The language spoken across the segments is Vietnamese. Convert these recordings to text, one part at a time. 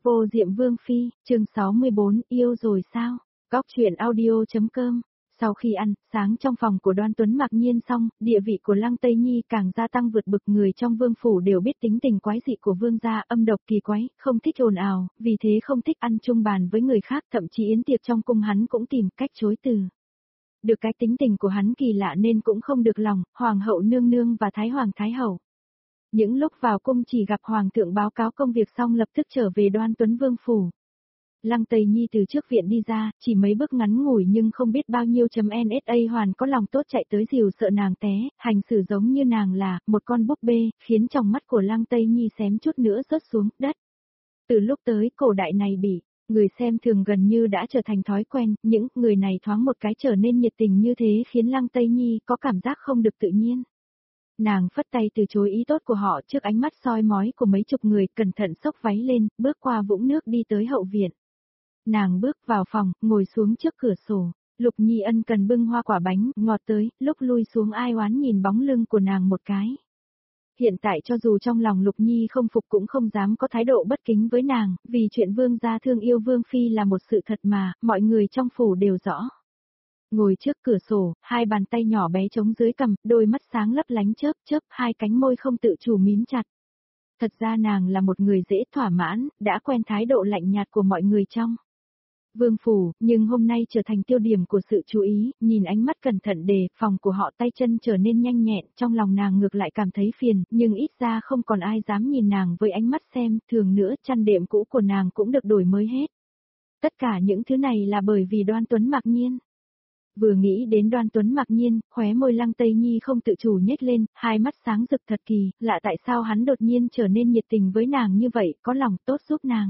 Vô Diệm Vương Phi, chương 64, yêu rồi sao? Góc chuyện audio.com. Sau khi ăn sáng trong phòng của Đoan Tuấn Mặc Nhiên xong, địa vị của Lăng Tây Nhi càng gia tăng vượt bực, người trong vương phủ đều biết tính tình quái dị của vương gia, âm độc kỳ quái, không thích ồn ào, vì thế không thích ăn chung bàn với người khác, thậm chí yến tiệc trong cung hắn cũng tìm cách chối từ. Được cái tính tình của hắn kỳ lạ nên cũng không được lòng, hoàng hậu nương nương và thái hoàng thái hậu. Những lúc vào cung chỉ gặp hoàng thượng báo cáo công việc xong lập tức trở về Đoan Tuấn Vương phủ. Lăng Tây Nhi từ trước viện đi ra, chỉ mấy bước ngắn ngủi nhưng không biết bao nhiêu NSA hoàn có lòng tốt chạy tới dìu sợ nàng té, hành xử giống như nàng là một con búp bê, khiến trong mắt của Lăng Tây Nhi xém chút nữa rớt xuống đất. Từ lúc tới cổ đại này bị người xem thường gần như đã trở thành thói quen, những người này thoáng một cái trở nên nhiệt tình như thế khiến Lăng Tây Nhi có cảm giác không được tự nhiên. Nàng phất tay từ chối ý tốt của họ trước ánh mắt soi mói của mấy chục người, cẩn thận xốc váy lên, bước qua vũng nước đi tới hậu viện. Nàng bước vào phòng, ngồi xuống trước cửa sổ. Lục Nhi ân cần bưng hoa quả bánh ngọt tới, lúc lui xuống ai oán nhìn bóng lưng của nàng một cái. Hiện tại cho dù trong lòng Lục Nhi không phục cũng không dám có thái độ bất kính với nàng, vì chuyện vương gia thương yêu vương phi là một sự thật mà, mọi người trong phủ đều rõ. Ngồi trước cửa sổ, hai bàn tay nhỏ bé chống dưới cằm, đôi mắt sáng lấp lánh chớp chớp, hai cánh môi không tự chủ mím chặt. Thật ra nàng là một người dễ thỏa mãn, đã quen thái độ lạnh nhạt của mọi người trong vương phủ, nhưng hôm nay trở thành tiêu điểm của sự chú ý, nhìn ánh mắt cẩn thận đề phòng của họ, tay chân trở nên nhanh nhẹn, trong lòng nàng ngược lại cảm thấy phiền, nhưng ít ra không còn ai dám nhìn nàng với ánh mắt xem, thường nữa chăn đệm cũ của nàng cũng được đổi mới hết. Tất cả những thứ này là bởi vì Đoan Tuấn Mặc Nhiên. Vừa nghĩ đến Đoan Tuấn Mặc Nhiên, khóe môi Lăng Tây Nhi không tự chủ nhếch lên, hai mắt sáng rực thật kỳ, lạ tại sao hắn đột nhiên trở nên nhiệt tình với nàng như vậy, có lòng tốt giúp nàng.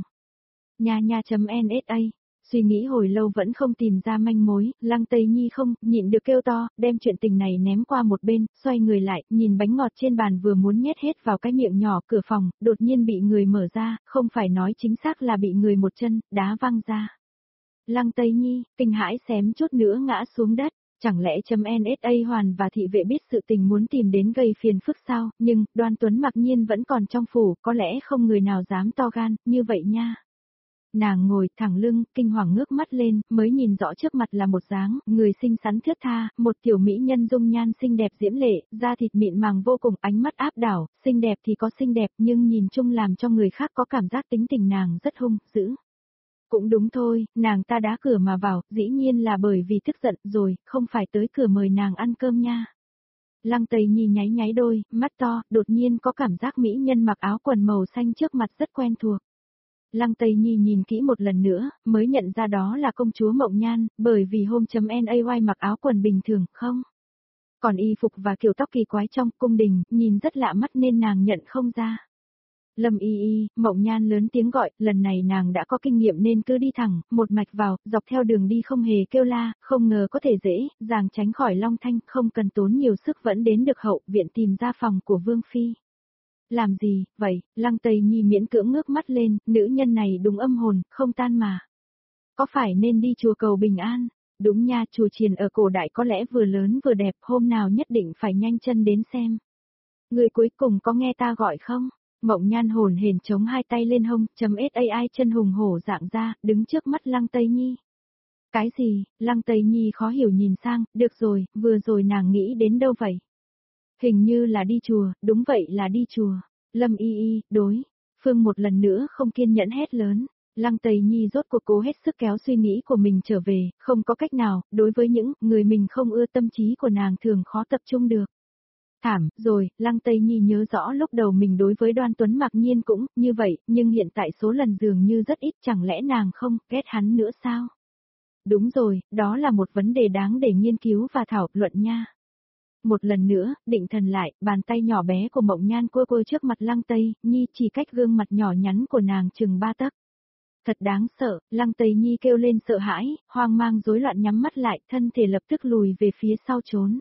Nha.nsa, suy nghĩ hồi lâu vẫn không tìm ra manh mối, Lăng Tây Nhi không nhịn được kêu to, đem chuyện tình này ném qua một bên, xoay người lại, nhìn bánh ngọt trên bàn vừa muốn nhét hết vào cái miệng nhỏ, cửa phòng, đột nhiên bị người mở ra, không phải nói chính xác là bị người một chân đá văng ra. Lăng Tây Nhi, kinh hãi xém chút nữa ngã xuống đất, chẳng lẽ NSA Hoàn và thị vệ biết sự tình muốn tìm đến gây phiền phức sao, nhưng, Đoan Tuấn Mặc Nhiên vẫn còn trong phủ, có lẽ không người nào dám to gan, như vậy nha. Nàng ngồi thẳng lưng, kinh hoàng ngước mắt lên, mới nhìn rõ trước mặt là một dáng, người xinh xắn thướt tha, một tiểu mỹ nhân dung nhan xinh đẹp diễm lệ, da thịt mịn màng vô cùng, ánh mắt áp đảo, xinh đẹp thì có xinh đẹp nhưng nhìn chung làm cho người khác có cảm giác tính tình nàng rất hung dữ. Cũng đúng thôi, nàng ta đá cửa mà vào, dĩ nhiên là bởi vì tức giận rồi, không phải tới cửa mời nàng ăn cơm nha. Lăng Tây Nhi nháy nháy đôi, mắt to, đột nhiên có cảm giác mỹ nhân mặc áo quần màu xanh trước mặt rất quen thuộc. Lăng Tây Nhi nhìn kỹ một lần nữa, mới nhận ra đó là công chúa Mộng Nhan, bởi vì hôm .nay mặc áo quần bình thường, không? Còn y phục và kiểu tóc kỳ quái trong cung đình, nhìn rất lạ mắt nên nàng nhận không ra. Lâm y, Mộng Nhan lớn tiếng gọi, lần này nàng đã có kinh nghiệm nên cứ đi thẳng, một mạch vào, dọc theo đường đi không hề kêu la, không ngờ có thể dễ, dàng tránh khỏi long thanh, không cần tốn nhiều sức vẫn đến được hậu viện tìm ra phòng của Vương Phi. Làm gì, vậy, Lăng Tây Nhi miễn cưỡng ngước mắt lên, nữ nhân này đúng âm hồn, không tan mà. Có phải nên đi chùa cầu bình an? Đúng nha, chùa chiền ở cổ đại có lẽ vừa lớn vừa đẹp, hôm nào nhất định phải nhanh chân đến xem. Người cuối cùng có nghe ta gọi không? Mộng Nhan hồn hển chống hai tay lên hông, .sai chân hùng hổ dạng ra, đứng trước mắt Lăng Tây Nhi. Cái gì? Lăng Tây Nhi khó hiểu nhìn sang, được rồi, vừa rồi nàng nghĩ đến đâu vậy? Hình như là đi chùa, đúng vậy là đi chùa. Lâm y, đối. Phương một lần nữa không kiên nhẫn hét lớn. Lăng Tây Nhi rốt cuộc cố hết sức kéo suy nghĩ của mình trở về, không có cách nào, đối với những người mình không ưa tâm trí của nàng thường khó tập trung được. Thảm, rồi, Lăng Tây Nhi nhớ rõ lúc đầu mình đối với Đoan Tuấn Mặc Nhiên cũng như vậy, nhưng hiện tại số lần dường như rất ít, chẳng lẽ nàng không ghét hắn nữa sao? Đúng rồi, đó là một vấn đề đáng để nghiên cứu và thảo luận nha. Một lần nữa, định thần lại, bàn tay nhỏ bé của Mộng Nhan cua cua trước mặt Lăng Tây Nhi chỉ cách gương mặt nhỏ nhắn của nàng chừng 3 tấc. Thật đáng sợ, Lăng Tây Nhi kêu lên sợ hãi, hoang mang rối loạn nhắm mắt lại, thân thể lập tức lùi về phía sau trốn.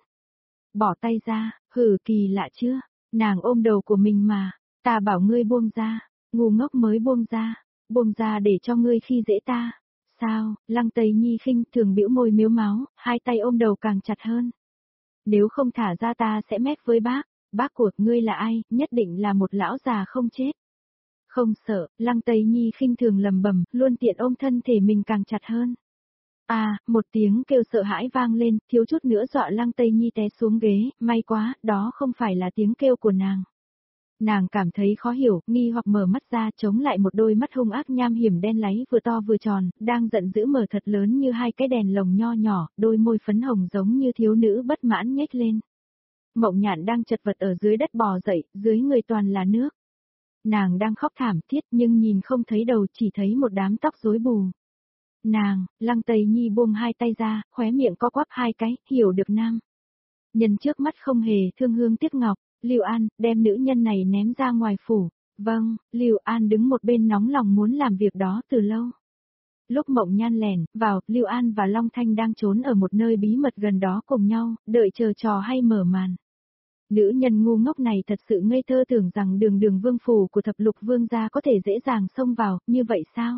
Bỏ tay ra, hừ kỳ lạ chưa, nàng ôm đầu của mình mà, ta bảo ngươi buông ra, ngu ngốc mới buông ra để cho ngươi khi dễ ta. Sao, Lăng Tây Nhi khinh thường bĩu môi miếu máu, hai tay ôm đầu càng chặt hơn. Nếu không thả ra ta sẽ mét với bác của ngươi là ai, nhất định là một lão già không chết. Không sợ, Lăng Tây Nhi khinh thường lầm bầm, luôn tiện ôm thân thể mình càng chặt hơn. À, một tiếng kêu sợ hãi vang lên, thiếu chút nữa dọa Lăng Tây Nhi té xuống ghế, may quá, đó không phải là tiếng kêu của nàng. Nàng cảm thấy khó hiểu, nghi hoặc mở mắt ra chống lại một đôi mắt hung ác nham hiểm đen láy vừa to vừa tròn, đang giận dữ mở thật lớn như hai cái đèn lồng nho nhỏ, đôi môi phấn hồng giống như thiếu nữ bất mãn nhếch lên. Mộng Nhạn đang chật vật ở dưới đất bò dậy, dưới người toàn là nước. Nàng đang khóc thảm thiết nhưng nhìn không thấy đầu, chỉ thấy một đám tóc rối bù. Nàng, Lăng Tây Nhi buông hai tay ra, khóe miệng co quắp hai cái, hiểu được nam nhân trước mắt không hề thương hương tiếc ngọc. Lưu An, đem nữ nhân này ném ra ngoài phủ. Vâng, Lưu An đứng một bên nóng lòng muốn làm việc đó từ lâu. Lúc Mộng Nhan lẻn vào, Lưu An và Long Thanh đang trốn ở một nơi bí mật gần đó cùng nhau, đợi chờ trò hay mở màn. Nữ nhân ngu ngốc này thật sự ngây thơ tưởng rằng đường đường vương phủ của thập lục vương gia có thể dễ dàng xông vào, như vậy sao?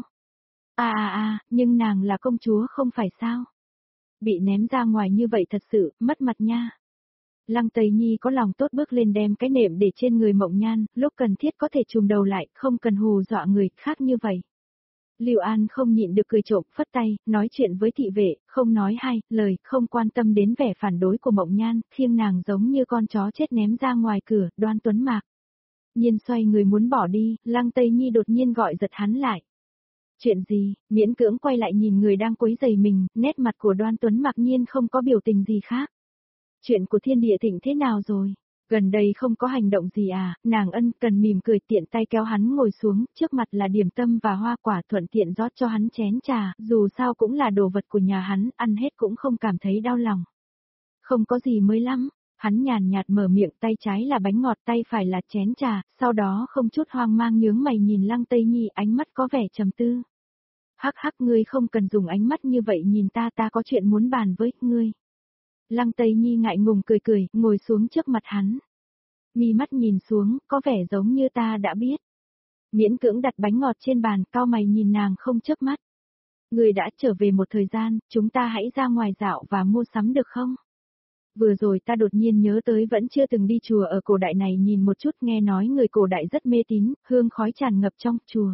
Nhưng nàng là công chúa không phải sao? Bị ném ra ngoài như vậy thật sự, mất mặt nha. Lăng Tây Nhi có lòng tốt bước lên đem cái nệm để trên người Mộng Nhan, lúc cần thiết có thể trùm đầu lại, không cần hù dọa người khác như vậy. Lưu An không nhịn được cười trộm, phất tay, nói chuyện với thị vệ, không nói hai lời, không quan tâm đến vẻ phản đối của Mộng Nhan, khiêng nàng giống như con chó chết ném ra ngoài cửa, Đoan Tuấn Mạc. Nhiên xoay người muốn bỏ đi, Lăng Tây Nhi đột nhiên gọi giật hắn lại. Chuyện gì, miễn cưỡng quay lại nhìn người đang quấy rầy mình, nét mặt của Đoan Tuấn Mạc Nhiên không có biểu tình gì khác. Chuyện của Thiên Địa Thịnh thế nào rồi? Gần đây không có hành động gì à, nàng ân cần mỉm cười tiện tay kéo hắn ngồi xuống, trước mặt là điểm tâm và hoa quả thuận tiện rót cho hắn chén trà, dù sao cũng là đồ vật của nhà hắn, ăn hết cũng không cảm thấy đau lòng. Không có gì mới lắm, hắn nhàn nhạt mở miệng, tay trái là bánh ngọt, tay phải là chén trà, sau đó không chút hoang mang nhướng mày nhìn Lăng Tây Nhi, ánh mắt có vẻ trầm tư. Hắc hắc, ngươi không cần dùng ánh mắt như vậy nhìn ta, ta có chuyện muốn bàn với ngươi. Lăng Tây Nhi ngại ngùng cười cười, ngồi xuống trước mặt hắn. Mi mắt nhìn xuống, có vẻ giống như ta đã biết. Miễn cưỡng đặt bánh ngọt trên bàn, cau mày nhìn nàng không chớp mắt. Người đã trở về một thời gian, chúng ta hãy ra ngoài dạo và mua sắm được không? Vừa rồi ta đột nhiên nhớ tới vẫn chưa từng đi chùa ở cổ đại này nhìn một chút, nghe nói người cổ đại rất mê tín, hương khói tràn ngập trong chùa.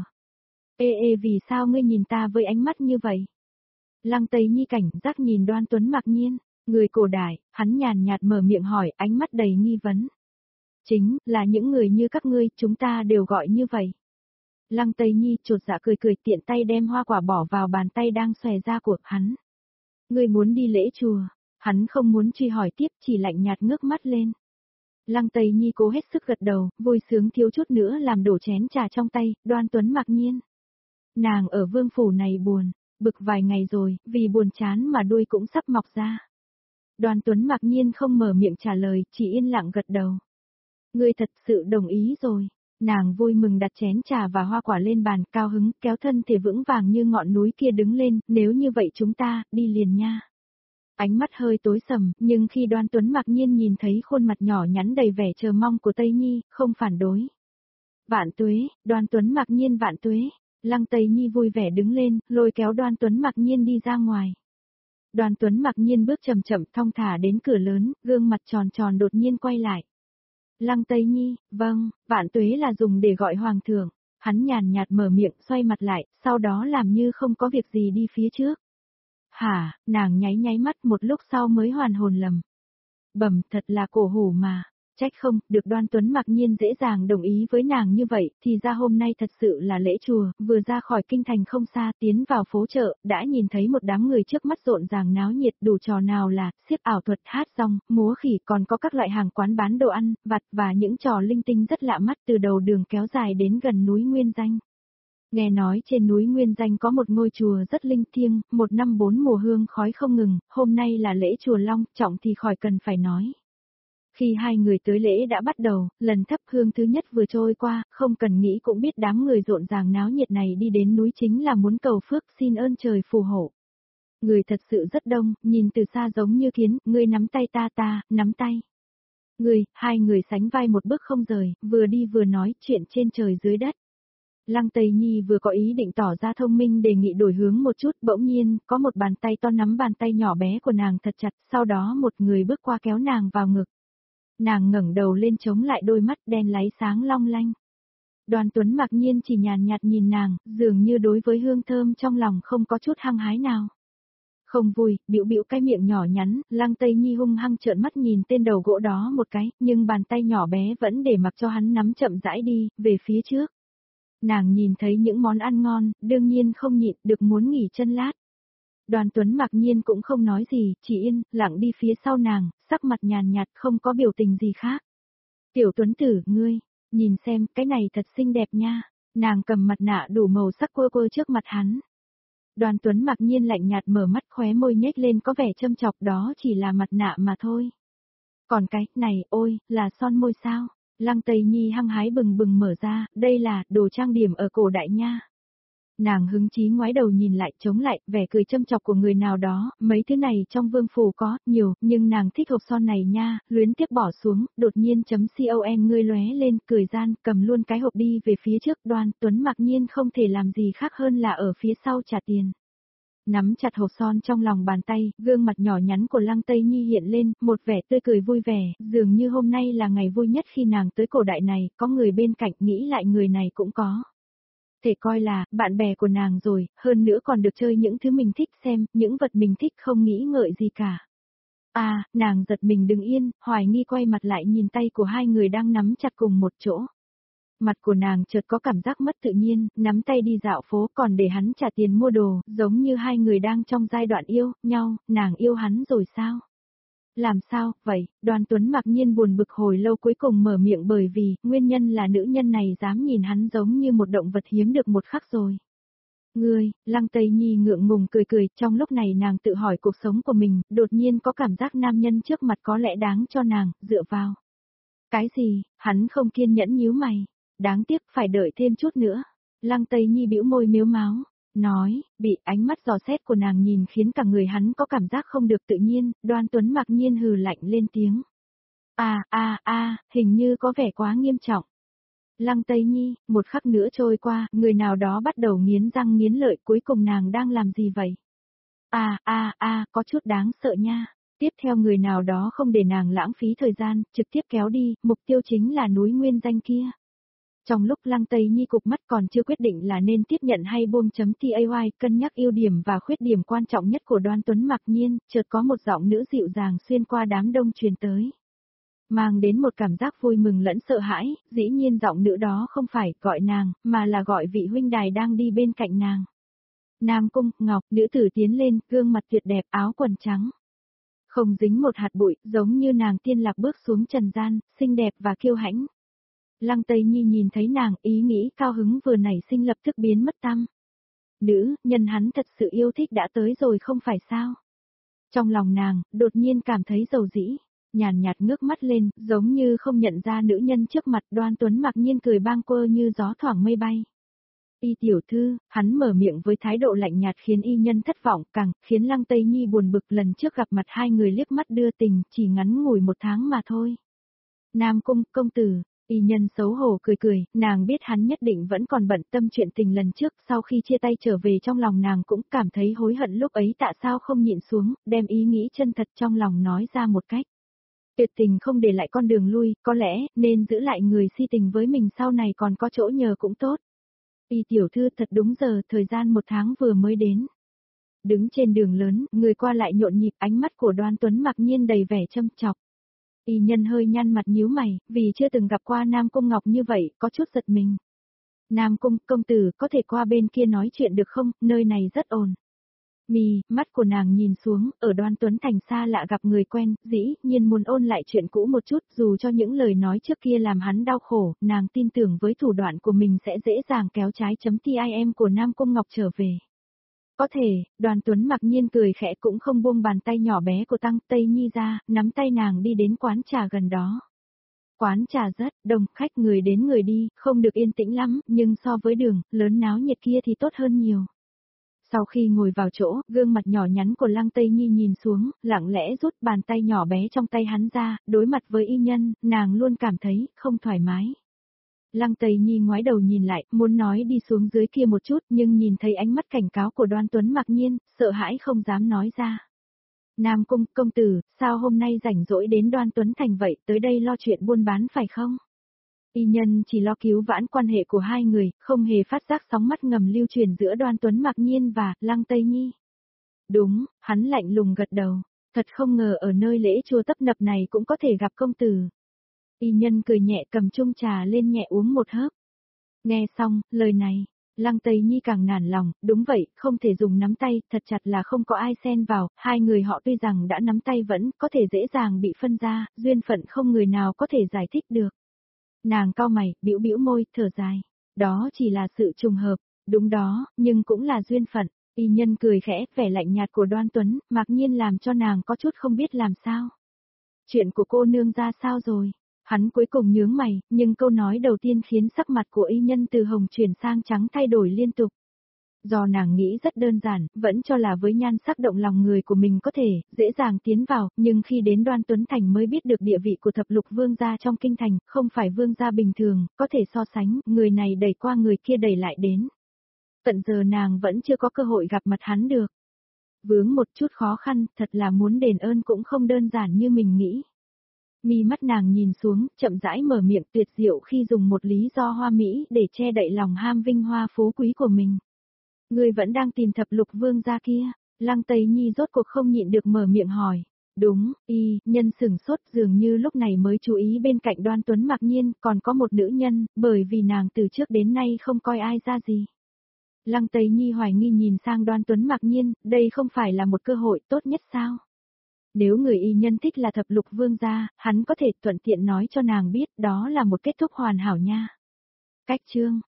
Vì sao ngươi nhìn ta với ánh mắt như vậy? Lăng Tây Nhi cảnh giác nhìn Đoan Tuấn Mạc Nhiên. Người cổ đại, hắn nhàn nhạt mở miệng hỏi, ánh mắt đầy nghi vấn. Chính là những người như các ngươi, chúng ta đều gọi như vậy. Lăng Tây Nhi chột dạ cười cười, tiện tay đem hoa quả bỏ vào bàn tay đang xòe ra của hắn. Ngươi muốn đi lễ chùa? Hắn không muốn truy hỏi tiếp, chỉ lạnh nhạt ngước mắt lên. Lăng Tây Nhi cố hết sức gật đầu, vui sướng thiếu chút nữa làm đổ chén trà trong tay, Đoan Tuấn Mạc Nhiên. Nàng ở vương phủ này buồn, bực vài ngày rồi, vì buồn chán mà đuôi cũng sắp mọc ra. Đoan Tuấn Mạc Nhiên không mở miệng trả lời, chỉ yên lặng gật đầu. Ngươi thật sự đồng ý rồi. Nàng vui mừng đặt chén trà và hoa quả lên bàn, cao hứng, kéo thân thể vững vàng như ngọn núi kia đứng lên, nếu như vậy chúng ta, đi liền nha. Ánh mắt hơi tối sầm, nhưng khi Đoan Tuấn Mạc Nhiên nhìn thấy khuôn mặt nhỏ nhắn đầy vẻ chờ mong của Tây Nhi, không phản đối. Vạn tuế, Đoan Tuấn Mạc Nhiên vạn tuế. Lăng Tây Nhi vui vẻ đứng lên, lôi kéo Đoan Tuấn Mạc Nhiên đi ra ngoài. Đoan Tuấn Mạc Nhiên bước chậm chậm thong thả đến cửa lớn, gương mặt tròn tròn đột nhiên quay lại. Lăng Tây Nhi, vâng, vạn tuế là dùng để gọi hoàng thượng. Hắn nhàn nhạt mở miệng, xoay mặt lại, sau đó làm như không có việc gì đi phía trước. Hả, nàng nháy nháy mắt một lúc sau mới hoàn hồn lầm. Bẩm, thật là cổ hủ mà. Trách không, được Đoan Tuấn Mạc Nhiên dễ dàng đồng ý với nàng như vậy, thì ra hôm nay thật sự là lễ chùa, vừa ra khỏi kinh thành không xa, tiến vào phố chợ, đã nhìn thấy một đám người trước mắt rộn ràng náo nhiệt, đủ trò nào là, xiếc ảo thuật, hát rong, múa khỉ, còn có các loại hàng quán bán đồ ăn, vặt và những trò linh tinh rất lạ mắt từ đầu đường kéo dài đến gần núi Nguyên Danh. Nghe nói trên núi Nguyên Danh có một ngôi chùa rất linh thiêng, một năm 4 mùa hương khói không ngừng, hôm nay là lễ chùa Long Trọng thì khỏi cần phải nói. Khi hai người tới lễ đã bắt đầu, lần thắp hương thứ nhất vừa trôi qua, không cần nghĩ cũng biết đám người rộn ràng náo nhiệt này đi đến núi chính là muốn cầu phước xin ơn trời phù hộ. Người thật sự rất đông, nhìn từ xa giống như kiến, ngươi nắm tay ta, nắm tay. Hai người sánh vai một bước không rời, vừa đi vừa nói chuyện trên trời dưới đất. Lăng Tây Nhi vừa có ý định tỏ ra thông minh đề nghị đổi hướng một chút, bỗng nhiên, có một bàn tay to nắm bàn tay nhỏ bé của nàng thật chặt, sau đó một người bước qua kéo nàng vào ngực. Nàng ngẩng đầu lên chống lại đôi mắt đen láy sáng long lanh. Đoàn Tuấn mặc nhiên chỉ nhàn nhạt nhìn nàng, dường như đối với hương thơm trong lòng không có chút hăng hái nào. Không vui, bĩu bĩu cái miệng nhỏ nhắn, Lăng Tây Nhi hung hăng trợn mắt nhìn tên đầu gỗ đó một cái, nhưng bàn tay nhỏ bé vẫn để mặc cho hắn nắm chậm rãi đi, về phía trước. Nàng nhìn thấy những món ăn ngon, đương nhiên không nhịn được muốn nghỉ chân lát. Đoàn Tuấn mặc nhiên cũng không nói gì, chỉ yên, lặng đi phía sau nàng, sắc mặt nhàn nhạt không có biểu tình gì khác. Tiểu Tuấn tử, ngươi, nhìn xem, cái này thật xinh đẹp nha. Nàng cầm mặt nạ đủ màu sắc quơ quơ trước mặt hắn. Đoàn Tuấn mặc nhiên lạnh nhạt mở mắt, khóe môi nhếch lên có vẻ châm chọc, đó chỉ là mặt nạ mà thôi. Còn cái này, ôi, là son môi sao? Lăng Tây Nhi hăng hái bừng bừng mở ra, đây là đồ trang điểm ở cổ đại nha. Nàng hứng chí ngoái đầu nhìn lại, chống lại, vẻ cười châm chọc của người nào đó, mấy thứ này trong vương phủ có, nhiều, nhưng nàng thích hộp son này nha, luyến tiếc bỏ xuống, đột nhiên .con ngươi lóe lên, cười gian, cầm luôn cái hộp đi về phía trước. Đoàn Tuấn mặc nhiên không thể làm gì khác hơn là ở phía sau trả tiền. Nắm chặt hộp son trong lòng bàn tay, gương mặt nhỏ nhắn của Lăng Tây Nhi hiện lên, một vẻ tươi cười vui vẻ, dường như hôm nay là ngày vui nhất khi nàng tới cổ đại này, có người bên cạnh, nghĩ lại người này cũng có thể coi là bạn bè của nàng rồi, hơn nữa còn được chơi những thứ mình thích xem, những vật mình thích không nghĩ ngợi gì cả. À, nàng giật mình đứng yên, hoài nghi quay mặt lại nhìn tay của hai người đang nắm chặt cùng một chỗ. Mặt của nàng chợt có cảm giác mất tự nhiên, nắm tay đi dạo phố còn để hắn trả tiền mua đồ, giống như hai người đang trong giai đoạn yêu nhau, nàng yêu hắn rồi sao? Làm sao, vậy? Đoàn Tuấn mặc nhiên buồn bực hồi lâu cuối cùng mở miệng, bởi vì, nguyên nhân là nữ nhân này dám nhìn hắn giống như một động vật hiếm được một khắc rồi. Ngươi, Lăng Tây Nhi ngượng ngùng cười cười, trong lúc này nàng tự hỏi cuộc sống của mình, đột nhiên có cảm giác nam nhân trước mặt có lẽ đáng cho nàng, dựa vào. Cái gì, hắn không kiên nhẫn nhíu mày, đáng tiếc phải đợi thêm chút nữa. Lăng Tây Nhi bĩu môi mếu máo. Nói, bị ánh mắt dò xét của nàng nhìn khiến cả người hắn có cảm giác không được tự nhiên, Đoan Tuấn mặc nhiên hừ lạnh lên tiếng. Hình như có vẻ quá nghiêm trọng. Lăng Tây Nhi, một khắc nữa trôi qua, người nào đó bắt đầu nghiến răng nghiến lợi, cuối cùng nàng đang làm gì vậy? Có chút đáng sợ nha. Tiếp theo người nào đó không để nàng lãng phí thời gian, trực tiếp kéo đi, mục tiêu chính là núi nguyên danh kia. Trong lúc Lăng Tây Nhi cụp mắt còn chưa quyết định là nên tiếp nhận hay buông.tay, cân nhắc ưu điểm và khuyết điểm quan trọng nhất của Đoan Tuấn mặc nhiên, chợt có một giọng nữ dịu dàng xuyên qua đám đông truyền tới. Mang đến một cảm giác vui mừng lẫn sợ hãi, dĩ nhiên giọng nữ đó không phải gọi nàng, mà là gọi vị huynh đài đang đi bên cạnh nàng. Nam Cung, Ngọc, nữ tử tiến lên, gương mặt tuyệt đẹp, áo quần trắng. Không dính một hạt bụi, giống như nàng tiên lạc bước xuống trần gian, xinh đẹp và kiêu hãnh. Lăng Tây Nhi nhìn thấy nàng, ý nghĩ cao hứng vừa nảy sinh lập tức biến mất tăm. Nữ, nhân hắn thật sự yêu thích đã tới rồi không phải sao? Trong lòng nàng, đột nhiên cảm thấy dầu dĩ, nhàn nhạt ngước mắt lên, giống như không nhận ra nữ nhân trước mặt. Đoan Tuấn mặc nhiên cười bang quơ như gió thoảng mây bay. Y tiểu thư, hắn mở miệng với thái độ lạnh nhạt khiến y nhân thất vọng, càng khiến Lăng Tây Nhi buồn bực. Lần trước gặp mặt hai người liếc mắt đưa tình, chỉ ngắn ngủi 1 tháng mà thôi. Nam Cung, công tử. Y nhân xấu hổ cười cười, nàng biết hắn nhất định vẫn còn bận tâm chuyện tình lần trước, sau khi chia tay trở về trong lòng nàng cũng cảm thấy hối hận lúc ấy tại sao không nhịn xuống, đem ý nghĩ chân thật trong lòng nói ra một cách. Tuyệt tình không để lại con đường lui, có lẽ nên giữ lại người si tình với mình sau này còn có chỗ nhờ cũng tốt. Y tiểu thư thật đúng giờ, thời gian 1 tháng vừa mới đến. Đứng trên đường lớn, người qua lại nhộn nhịp, ánh mắt của Đoan Tuấn mặc nhiên đầy vẻ châm chọc. Y nhân hơi nhăn mặt nhíu mày, vì chưa từng gặp qua Nam Cung Ngọc như vậy, có chút giật mình. Nam Cung, công tử, có thể qua bên kia nói chuyện được không, nơi này rất ồn. Mắt của nàng nhìn xuống, ở Đoan Tuấn thành xa lạ gặp người quen, dĩ nhiên muốn ôn lại chuyện cũ một chút, dù cho những lời nói trước kia làm hắn đau khổ, nàng tin tưởng với thủ đoạn của mình sẽ dễ dàng kéo trái.tim của Nam Cung Ngọc trở về. Có thể, Đoàn Tuấn mặc nhiên cười khẽ cũng không buông bàn tay nhỏ bé của Tăng Tây Nhi ra, nắm tay nàng đi đến quán trà gần đó. Quán trà rất đông, khách người đến người đi, không được yên tĩnh lắm, nhưng so với đường lớn náo nhiệt kia thì tốt hơn nhiều. Sau khi ngồi vào chỗ, gương mặt nhỏ nhắn của Lăng Tây Nhi nhìn xuống, lặng lẽ rút bàn tay nhỏ bé trong tay hắn ra, đối mặt với y nhân, nàng luôn cảm thấy không thoải mái. Lăng Tây Nhi ngoái đầu nhìn lại, muốn nói đi xuống dưới kia một chút, nhưng nhìn thấy ánh mắt cảnh cáo của Đoan Tuấn mặc nhiên, sợ hãi không dám nói ra. Nam Cung, công tử, sao hôm nay rảnh rỗi đến Đoan Tuấn thành vậy, tới đây lo chuyện buôn bán phải không? Y nhân chỉ lo cứu vãn quan hệ của hai người, không hề phát giác sóng mắt ngầm lưu truyền giữa Đoan Tuấn Mặc Nhiên và Lăng Tây Nhi. Đúng, hắn lạnh lùng gật đầu, thật không ngờ ở nơi lễ chùa tấp nập này cũng có thể gặp công tử. Y nhân cười nhẹ cầm chung trà lên nhẹ uống một hớp. Nghe xong, lời này, Lăng Tây Nhi càng nản lòng, đúng vậy, không thể dùng nắm tay, thật chặt là không có ai xen vào, hai người họ tuy rằng đã nắm tay vẫn có thể dễ dàng bị phân ra, duyên phận không người nào có thể giải thích được. Nàng cau mày, bĩu bĩu môi, thở dài. Đó chỉ là sự trùng hợp, đúng đó, nhưng cũng là duyên phận. Y nhân cười khẽ, vẻ lạnh nhạt của Đoan Tuấn, mặc nhiên làm cho nàng có chút không biết làm sao. Chuyện của cô nương ra sao rồi? Hắn cuối cùng nhướng mày, nhưng câu nói đầu tiên khiến sắc mặt của y nhân từ hồng chuyển sang trắng thay đổi liên tục. Do nàng nghĩ rất đơn giản, vẫn cho là với nhan sắc động lòng người của mình có thể dễ dàng tiến vào, nhưng khi đến Đoan Tuấn Thành mới biết được địa vị của thập lục vương gia trong kinh thành, không phải vương gia bình thường, có thể so sánh, người này đẩy qua người kia đẩy lại đến. Tận giờ nàng vẫn chưa có cơ hội gặp mặt hắn được. Vướng một chút khó khăn, thật là muốn đền ơn cũng không đơn giản như mình nghĩ. Mi mắt nàng nhìn xuống, chậm rãi mở miệng tuyệt diệu khi dùng một lý do hoa mỹ để che đậy lòng ham vinh hoa phú quý của mình. Ngươi vẫn đang tìm thập lục vương gia kia, Lăng Tây Nhi rốt cuộc không nhịn được mở miệng hỏi. Đúng, y, nhân sửng sốt dường như lúc này mới chú ý bên cạnh Đoan Tuấn Mặc Nhiên còn có một nữ nhân, bởi vì nàng từ trước đến nay không coi ai ra gì. Lăng Tây Nhi hoài nghi nhìn sang Đoan Tuấn Mặc Nhiên, đây không phải là một cơ hội tốt nhất sao? Nếu người y nhân thích là thập lục vương gia, hắn có thể thuận tiện nói cho nàng biết đó là một kết thúc hoàn hảo nha. Cách chương